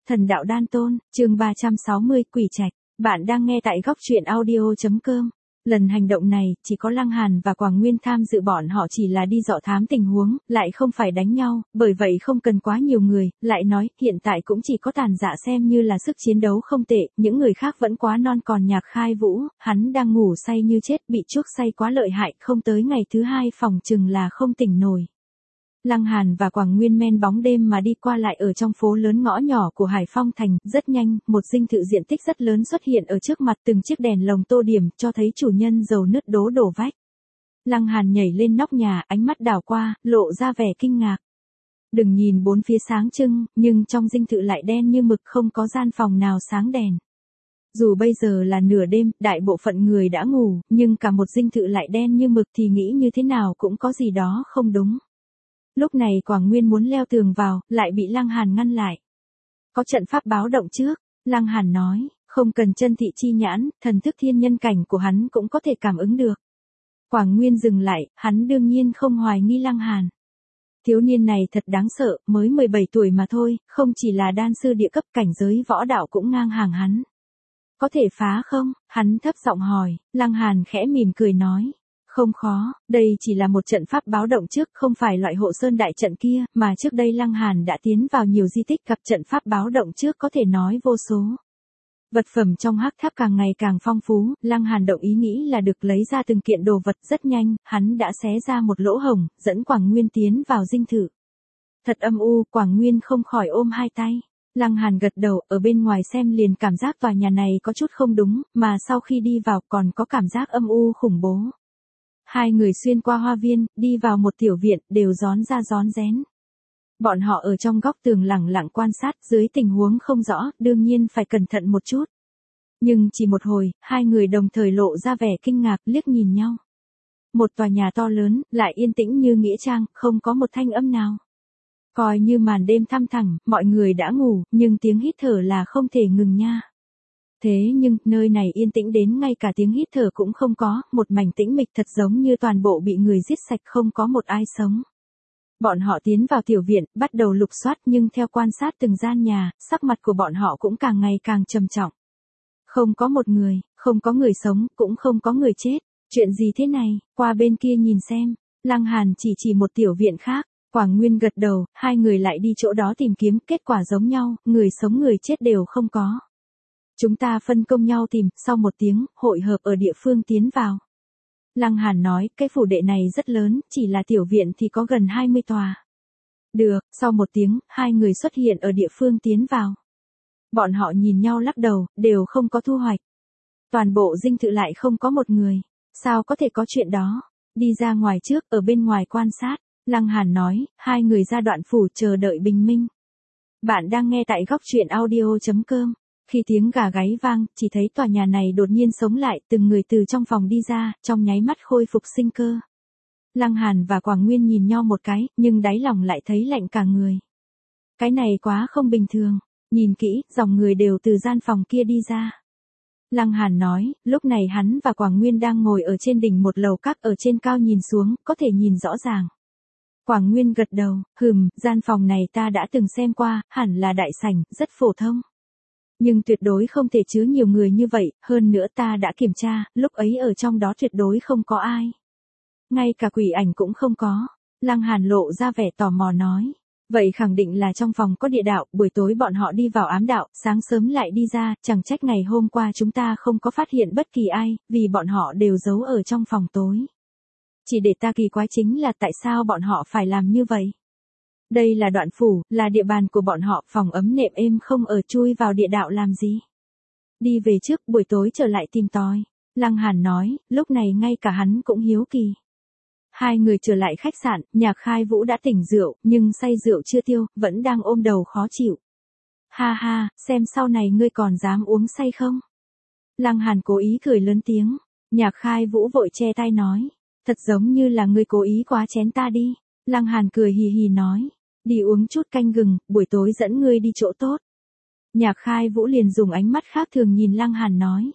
Thần đạo đan tôn, chương 360, quỷ trạch. Bạn đang nghe tại góc truyện audio.com. Lần hành động này, chỉ có Lăng Hàn và Quảng Nguyên tham dự, bọn họ chỉ là đi dò thám tình huống, lại không phải đánh nhau, bởi vậy không cần quá nhiều người, lại nói, hiện tại cũng chỉ có Tàn Dạ xem như là sức chiến đấu không tệ, những người khác vẫn quá non, còn Nhạc Khai Vũ, hắn đang ngủ say như chết, bị chuốc say quá lợi hại, không tới ngày thứ hai phòng chừng là không tỉnh nổi. Lăng Hàn và Quảng Nguyên men bóng đêm mà đi qua lại ở trong phố lớn ngõ nhỏ của Hải Phong Thành, rất nhanh, một dinh thự diện tích rất lớn xuất hiện ở trước mặt, từng chiếc đèn lồng tô điểm, cho thấy chủ nhân giàu nứt đổ vách. Lăng Hàn nhảy lên nóc nhà, ánh mắt đảo qua, lộ ra vẻ kinh ngạc. Đừng nhìn bốn phía sáng trưng, nhưng trong dinh thự lại đen như mực, không có gian phòng nào sáng đèn. Dù bây giờ là nửa đêm, đại bộ phận người đã ngủ, nhưng cả một dinh thự lại đen như mực thì nghĩ như thế nào cũng có gì đó không đúng. Lúc này Quảng Nguyên muốn leo tường vào, lại bị Lăng Hàn ngăn lại. Có trận pháp báo động trước, Lăng Hàn nói, không cần chân thị chi nhãn, thần thức thiên nhân cảnh của hắn cũng có thể cảm ứng được. Quảng Nguyên dừng lại, hắn đương nhiên không hoài nghi Lăng Hàn. Thiếu niên này thật đáng sợ, mới 17 tuổi mà thôi, không chỉ là đan sư địa cấp, cảnh giới võ đạo cũng ngang hàng hắn. Có thể phá không? Hắn thấp giọng hỏi, Lăng Hàn khẽ mỉm cười nói. Không khó, đây chỉ là một trận pháp báo động trước, không phải loại hộ sơn đại trận kia, mà trước đây Lăng Hàn đã tiến vào nhiều di tích, gặp trận pháp báo động trước có thể nói vô số. Vật phẩm trong hắc tháp càng ngày càng phong phú, Lăng Hàn động ý nghĩ là được lấy ra từng kiện đồ vật, rất nhanh, hắn đã xé ra một lỗ hổng, dẫn Quảng Nguyên tiến vào dinh thự. Thật âm u, Quảng Nguyên không khỏi ôm hai tay. Lăng Hàn gật đầu, ở bên ngoài xem liền cảm giác tòa nhà này có chút không đúng, mà sau khi đi vào còn có cảm giác âm u khủng bố. Hai người xuyên qua hoa viên, đi vào một tiểu viện, đều rón ra rón rén. Bọn họ ở trong góc tường lẳng lặng quan sát, dưới tình huống không rõ, đương nhiên phải cẩn thận một chút. Nhưng chỉ một hồi, hai người đồng thời lộ ra vẻ kinh ngạc, liếc nhìn nhau. Một tòa nhà to lớn, lại yên tĩnh như nghĩa trang, không có một thanh âm nào. Coi như màn đêm thăm thẳm, mọi người đã ngủ, nhưng tiếng hít thở là không thể ngừng nha. Thế nhưng, nơi này yên tĩnh đến ngay cả tiếng hít thở cũng không có, một mảnh tĩnh mịch thật giống như toàn bộ bị người giết sạch, không có một ai sống. Bọn họ tiến vào tiểu viện, bắt đầu lục soát, nhưng theo quan sát từng gian nhà, sắc mặt của bọn họ cũng càng ngày càng trầm trọng. Không có một người, không có người sống, cũng không có người chết. Chuyện gì thế này, qua bên kia nhìn xem. Lăng Hàn chỉ một tiểu viện khác. Quảng Nguyên gật đầu, hai người lại đi chỗ đó tìm kiếm, kết quả giống nhau, người sống người chết đều không có. Chúng ta phân công nhau tìm, sau một tiếng, hội hợp ở địa phương tiến vào. Lăng Hàn nói, cái phủ đệ này rất lớn, chỉ là tiểu viện thì có gần 20 tòa. Được, sau một tiếng, hai người xuất hiện ở địa phương tiến vào. Bọn họ nhìn nhau lắc đầu, đều không có thu hoạch. Toàn bộ dinh thự lại không có một người. Sao có thể có chuyện đó? Đi ra ngoài trước, ở bên ngoài quan sát. Lăng Hàn nói, hai người ra đoạn phủ chờ đợi bình minh. Bạn đang nghe tại góc truyện audio.com. Khi tiếng gà gáy vang, chỉ thấy tòa nhà này đột nhiên sống lại, từng người từ trong phòng đi ra, trong nháy mắt khôi phục sinh cơ. Lăng Hàn và Quảng Nguyên nhìn nhau một cái, nhưng đáy lòng lại thấy lạnh cả người. Cái này quá không bình thường. Nhìn kỹ, dòng người đều từ gian phòng kia đi ra. Lăng Hàn nói, lúc này hắn và Quảng Nguyên đang ngồi ở trên đỉnh một lầu các, ở trên cao nhìn xuống, có thể nhìn rõ ràng. Quảng Nguyên gật đầu, gian phòng này ta đã từng xem qua, hẳn là đại sảnh, rất phổ thông. Nhưng tuyệt đối không thể chứa nhiều người như vậy, hơn nữa ta đã kiểm tra, lúc ấy ở trong đó tuyệt đối không có ai. Ngay cả quỷ ảnh cũng không có. Lăng Hàn lộ ra vẻ tò mò nói. Vậy khẳng định là trong phòng có địa đạo, buổi tối bọn họ đi vào ám đạo, sáng sớm lại đi ra, chẳng trách ngày hôm qua chúng ta không có phát hiện bất kỳ ai, vì bọn họ đều giấu ở trong phòng tối. Chỉ để ta kỳ quái chính là tại sao bọn họ phải làm như vậy. Đây là đoạn phủ, là địa bàn của bọn họ, phòng ấm nệm êm không ở, chui vào địa đạo làm gì. Đi về trước, buổi tối trở lại tìm tòi. Lăng Hàn nói, lúc này ngay cả hắn cũng hiếu kỳ. Hai người trở lại khách sạn, Nhạc Khai Vũ đã tỉnh rượu, nhưng say rượu chưa tiêu, vẫn đang ôm đầu khó chịu. Ha ha, xem sau này ngươi còn dám uống say không? Lăng Hàn cố ý cười lớn tiếng. Nhạc Khai Vũ vội che tay nói. Thật giống như là ngươi cố ý quá chén ta đi. Lăng Hàn cười hì hì nói. Đi uống chút canh gừng, buổi tối dẫn ngươi đi chỗ tốt. Nhạc Khai Vũ liền dùng ánh mắt khác thường nhìn Lăng Hàn nói.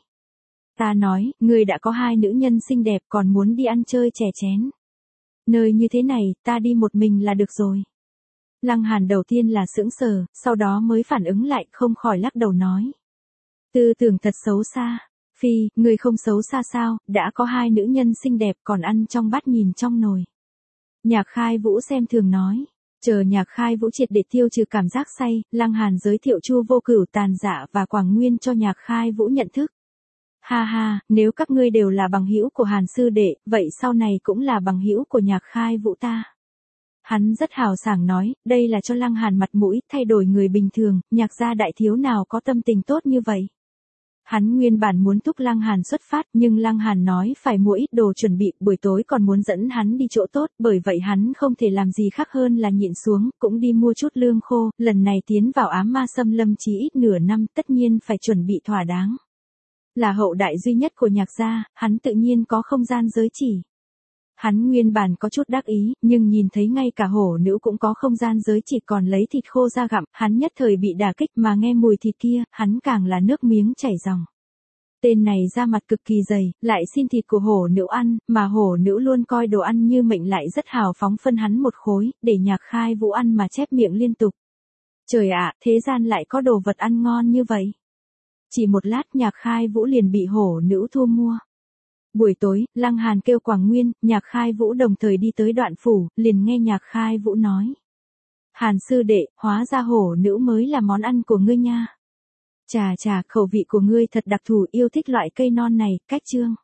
Ta nói, ngươi đã có hai nữ nhân xinh đẹp còn muốn đi ăn chơi chè chén. Nơi như thế này, ta đi một mình là được rồi. Lăng Hàn đầu tiên là sững sờ, sau đó mới phản ứng lại, không khỏi lắc đầu nói. Tư tưởng thật xấu xa. Phi, người không xấu xa sao, đã có 2 nữ nhân xinh đẹp còn ăn trong bát nhìn trong nồi. Nhạc Khai Vũ xem thường nói. Chờ Nhạc Khai Vũ triệt để tiêu trừ cảm giác say, Lăng Hàn giới thiệu Chu Vô Cửu, Tàn Dạ và Quảng Nguyên cho Nhạc Khai Vũ nhận thức. Ha ha, nếu các ngươi đều là bằng hữu của Hàn sư đệ, vậy sau này cũng là bằng hữu của Nhạc Khai Vũ ta. Hắn rất hào sảng nói, đây là cho Lăng Hàn mặt mũi, thay đổi người bình thường, Nhạc gia đại thiếu nào có tâm tình tốt như vậy. Hắn nguyên bản muốn thúc Lăng Hàn xuất phát, nhưng Lăng Hàn nói phải mua ít đồ chuẩn bị, buổi tối còn muốn dẫn hắn đi chỗ tốt, bởi vậy hắn không thể làm gì khác hơn là nhịn xuống, cũng đi mua chút lương khô, lần này tiến vào ám ma xâm lâm chỉ ít nửa năm, tất nhiên phải chuẩn bị thỏa đáng. Là hậu đại duy nhất của Nhạc gia, hắn tự nhiên có không gian giới chỉ. Hắn nguyên bản có chút đắc ý, nhưng nhìn thấy ngay cả hổ nữ cũng có không gian giới chỉ còn lấy thịt khô ra gặm, hắn nhất thời bị đả kích, mà nghe mùi thịt kia, hắn càng là nước miếng chảy ròng. Tên này da mặt cực kỳ dày, lại xin thịt của hổ nữ ăn, mà hổ nữ luôn coi đồ ăn như mệnh, lại rất hào phóng phân hắn một khối, để Nhạc Khai Vũ ăn mà chép miệng liên tục. Trời ạ, thế gian lại có đồ vật ăn ngon như vậy. Chỉ một lát Nhạc Khai Vũ liền bị hổ nữ thu mua. Buổi tối, Lăng Hàn kêu Quảng Nguyên, Nhạc Khai Vũ đồng thời đi tới Đoạn phủ, liền nghe Nhạc Khai Vũ nói. Hàn sư đệ, hóa ra hổ nữ mới là món ăn của ngươi nha. Chà chà, khẩu vị của ngươi thật đặc thù, yêu thích loại cây non này, cách chương.